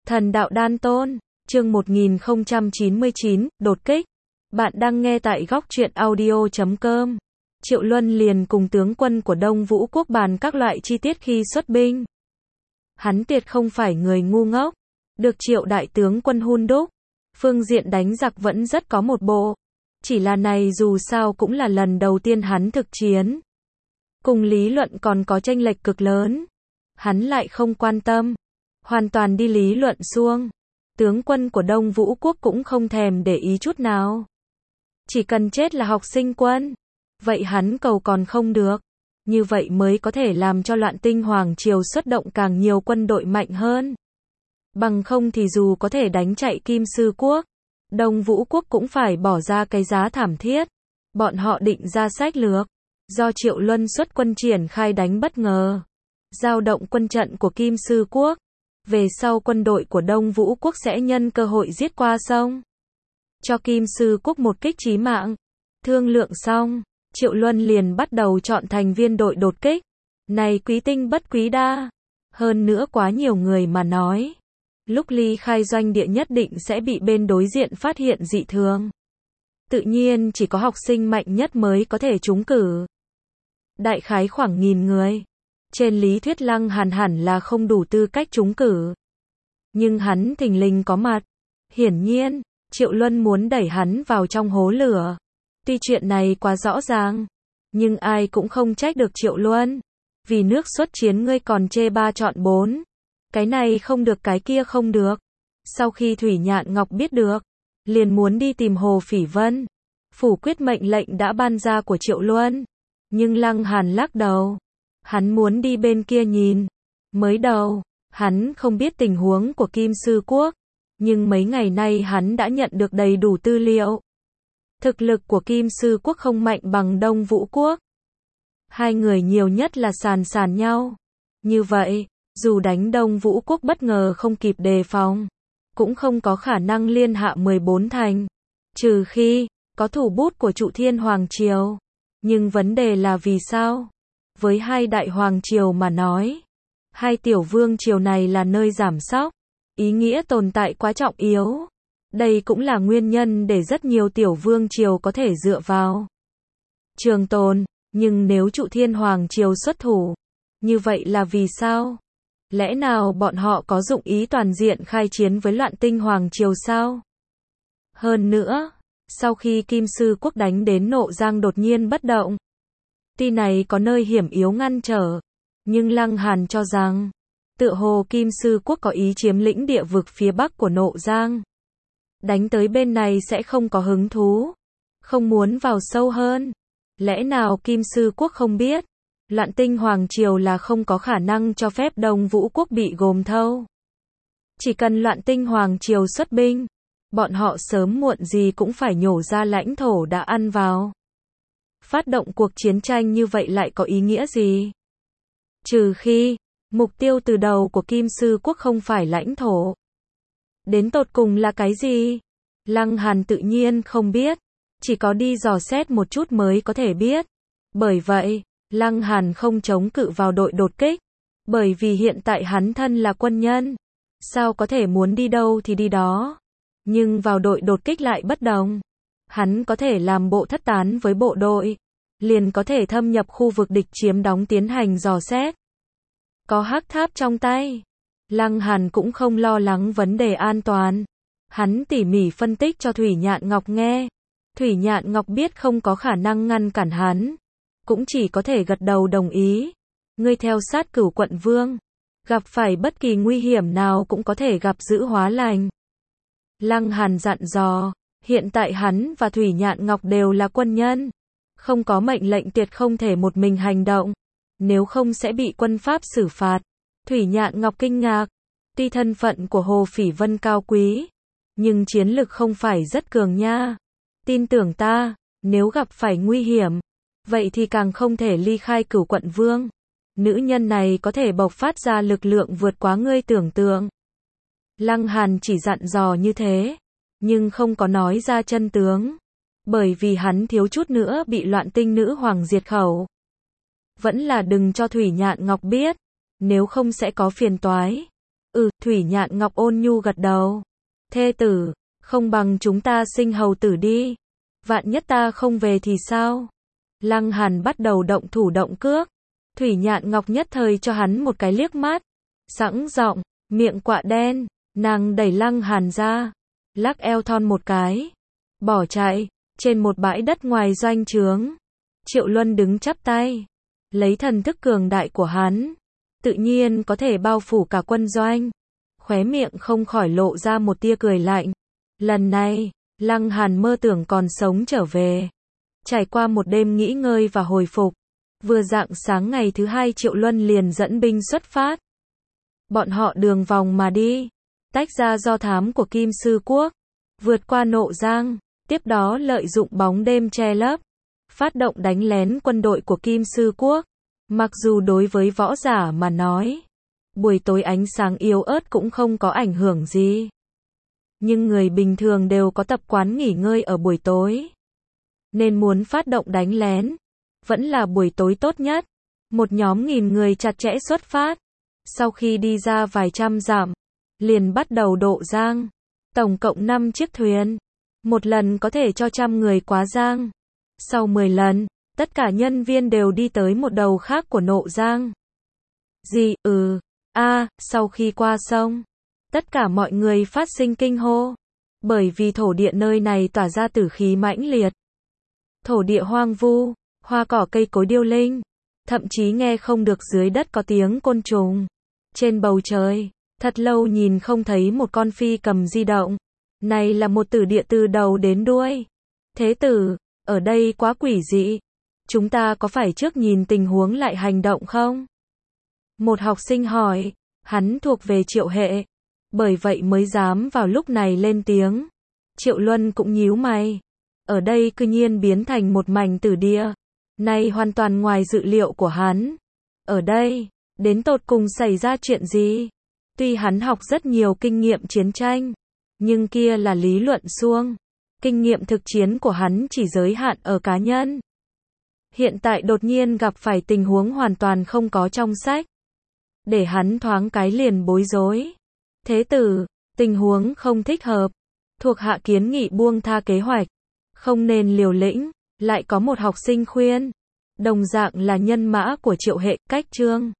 Thần đạo đan tôn, chương 1099, đột kích. Bạn đang nghe tại góc truyện audio.com. Triệu Luân liền cùng tướng quân của Đông Vũ quốc bàn các loại chi tiết khi xuất binh. Hắn tuyệt không phải người ngu ngốc, được Triệu đại tướng quân hun đúc, phương diện đánh giặc vẫn rất có một bộ. Chỉ là này dù sao cũng là lần đầu tiên hắn thực chiến. Cùng lý luận còn có chênh lệch cực lớn. Hắn lại không quan tâm. Hoàn toàn đi lý luận xuông. Tướng quân của Đông Vũ quốc cũng không thèm để ý chút nào. Chỉ cần chết là học sinh quân. Vậy hắn cầu còn không được. Như vậy mới có thể làm cho Loạn Tinh Hoàng Triều xuất động càng nhiều quân đội mạnh hơn. Bằng không thì dù có thể đánh chạy Kim Sư quốc, Đông Vũ quốc cũng phải bỏ ra cái giá thảm thiết. Bọn họ định ra sách lược. Do Triệu Luân xuất quân triển khai đánh bất ngờ. Giao động quân trận của Kim Sư quốc. Về sau quân đội của Đông Vũ quốc sẽ nhân cơ hội giết qua sông. Cho Kim Sư quốc một kích chí mạng. Thương lượng xong, Triệu Luân liền bắt đầu chọn thành viên đội đột kích. Này quý tinh bất quý đa. Hơn nữa quá nhiều người mà nói. Lúc ly khai doanh địa nhất định sẽ bị bên đối diện phát hiện dị thường. Tự nhiên chỉ có học sinh mạnh nhất mới có thể trúng cử. Đại khái khoảng 1000 người. Trên lý thuyết Lăng Hàn hẳn là không đủ tư cách trúng cử. Nhưng hắn thình lình có mặt. Hiển nhiên, Triệu Luân muốn đẩy hắn vào trong hố lửa. Tuy chuyện này quá rõ ràng, nhưng ai cũng không trách được Triệu Luân. Vì nước xuất chiến ngươi còn chê 3 chọn 4. Cái này không được cái kia không được. Sau khi Thủy Nhạn Ngọc biết được, liền muốn đi tìm Hồ Phỉ Vân. Phủ quyết mệnh lệnh đã ban ra của Triệu Luân. Nhưng Lăng Hàn lắc đầu. Hắn muốn đi bên kia nhìn. Mới đầu, hắn không biết tình huống của Kim Sư quốc. Nhưng mấy ngày nay hắn đã nhận được đầy đủ tư liệu. Thực lực của Kim Sư quốc không mạnh bằng Đông Vũ quốc. Hai người nhiều nhất là sàn nhau. Như vậy, dù đánh Đông Vũ quốc bất ngờ không kịp đề phòng, cũng không có khả năng liên hạ 14 thành. Trừ khi, có thủ bút của Trụ Thiên Hoàng Triều. Nhưng vấn đề là vì sao? Với hai đại hoàng triều mà nói, hai tiểu vương triều này là nơi giảm sóc, ý nghĩa tồn tại quá trọng yếu. Đây cũng là nguyên nhân để rất nhiều tiểu vương triều có thể dựa vào trường tồn, nhưng nếu Trụ Thiên Hoàng Triều xuất thủ, như vậy là vì sao? Lẽ nào bọn họ có dụng ý toàn diện khai chiến với Loạn Tinh Hoàng Triều sao? Hơn nữa, sau khi Kim Sư quốc đánh đến Nộ Giang đột nhiên bất động, tuy này có nơi hiểm yếu ngăn trở, nhưng Lăng Hàn cho rằng, tựa hồ Kim Sư quốc có ý chiếm lĩnh địa vực phía bắc của Nộ Giang. Đánh tới bên này sẽ không có hứng thú, không muốn vào sâu hơn. Lẽ nào Kim Sư quốc không biết, Loạn Tinh Hoàng Triều là không có khả năng cho phép Đông Vũ quốc bị gồm thâu. Chỉ cần Loạn Tinh Hoàng Triều xuất binh, bọn họ sớm muộn gì cũng phải nhổ ra lãnh thổ đã ăn vào. Phát động cuộc chiến tranh như vậy lại có ý nghĩa gì? Trừ khi, mục tiêu từ đầu của Kim Sư quốc không phải lãnh thổ. Đến tột cùng là cái gì? Lăng Hàn tự nhiên không biết. Chỉ có đi dò xét một chút mới có thể biết. Bởi vậy, Lăng Hàn không chống cự vào đội đột kích. Bởi vì hiện tại hắn thân là quân nhân. Sao có thể muốn đi đâu thì đi đó. Nhưng vào đội đột kích lại bất đồng. Hắn có thể làm bộ thất tán với bộ đội. Liền có thể thâm nhập khu vực địch chiếm đóng tiến hành dò xét. Có hắc tháp trong tay. Lăng Hàn cũng không lo lắng vấn đề an toàn. Hắn tỉ mỉ phân tích cho Thủy Nhạn Ngọc nghe. Thủy Nhạn Ngọc biết không có khả năng ngăn cản hắn. Cũng chỉ có thể gật đầu đồng ý. Ngươi theo sát Cửu Quận Vương. Gặp phải bất kỳ nguy hiểm nào cũng có thể gặp giữ hóa lành. Lăng Hàn dặn dò. Hiện tại hắn và Thủy Nhạn Ngọc đều là quân nhân. Không có mệnh lệnh tuyệt không thể một mình hành động. Nếu không sẽ bị quân pháp xử phạt. Thủy Nhạn Ngọc kinh ngạc. Tuy thân phận của Hồ Phỉ Vân cao quý, nhưng chiến lực không phải rất cường nha. Tin tưởng ta, nếu gặp phải nguy hiểm, vậy thì càng không thể ly khai Cửu Quận Vương. Nữ nhân này có thể bộc phát ra lực lượng vượt quá ngươi tưởng tượng. Lăng Hàn chỉ dặn dò như thế, nhưng không có nói ra chân tướng. Bởi vì hắn thiếu chút nữa bị Loạn Tinh nữ hoàng diệt khẩu. Vẫn là đừng cho Thủy Nhạn Ngọc biết, nếu không sẽ có phiền toái. Thủy Nhạn Ngọc ôn nhu gật đầu. Thê tử, không bằng chúng ta sinh hầu tử đi. Vạn nhất ta không về thì sao? Lăng Hàn bắt đầu động thủ động cước. Thủy Nhạn Ngọc nhất thời cho hắn một cái liếc mắt. Sẵn giọng, miệng quạ đen, nàng đẩy Lăng Hàn ra. Lắc eo thon một cái. Bỏ chạy, trên một bãi đất ngoài doanh trướng. Triệu Luân đứng chắp tay. Lấy thần thức cường đại của hắn. Tự nhiên có thể bao phủ cả quân doanh. Khóe miệng không khỏi lộ ra một tia cười lạnh. Lần này, Lăng Hàn mơ tưởng còn sống trở về. Trải qua một đêm nghỉ ngơi và hồi phục. Vừa rạng sáng ngày thứ hai Triệu Luân liền dẫn binh xuất phát. Bọn họ đường vòng mà đi. Tách ra do thám của Kim Sư Quốc. Vượt qua Nộ Giang. Tiếp đó lợi dụng bóng đêm che lấp. Phát động đánh lén quân đội của Kim Sư Quốc. Mặc dù đối với võ giả mà nói, buổi tối ánh sáng yếu ớt cũng không có ảnh hưởng gì. Nhưng người bình thường đều có tập quán nghỉ ngơi ở buổi tối. Nên muốn phát động đánh lén, vẫn là buổi tối tốt nhất. Một nhóm nghìn người chặt chẽ xuất phát. Sau khi đi ra vài trăm dặm, liền bắt đầu độ giang. Tổng cộng 5 chiếc thuyền. Một lần có thể cho 100 người quá giang. Sau 10 lần, tất cả nhân viên đều đi tới một đầu khác của Nộ Giang. Sau khi qua sông, tất cả mọi người phát sinh kinh hô. Bởi vì thổ địa nơi này tỏa ra tử khí mãnh liệt. Thổ địa hoang vu, hoa cỏ cây cối điêu linh. Thậm chí nghe không được dưới đất có tiếng côn trùng. Trên bầu trời, thật lâu nhìn không thấy một con phi cầm di động. Này là một tử địa từ đầu đến đuôi. Thế tử, ở đây quá quỷ dị. Chúng ta có phải trước nhìn tình huống lại hành động không? Một học sinh hỏi, hắn thuộc về Triệu hệ. Bởi vậy mới dám vào lúc này lên tiếng. Triệu Luân cũng nhíu mày. Ở đây cư nhiên biến thành một mảnh tử địa. Này hoàn toàn ngoài dự liệu của hắn. Ở đây, đến tột cùng xảy ra chuyện gì? Tuy hắn học rất nhiều kinh nghiệm chiến tranh, nhưng kia là lý luận suông. Kinh nghiệm thực chiến của hắn chỉ giới hạn ở cá nhân. Hiện tại đột nhiên gặp phải tình huống hoàn toàn không có trong sách. Để hắn thoáng cái liền bối rối. Thế tử, tình huống không thích hợp. Thuộc hạ kiến nghị buông tha kế hoạch. Không nên liều lĩnh. Lại có một học sinh khuyên. Đồng dạng là nhân mã của Triệu hệ, Cách Trương.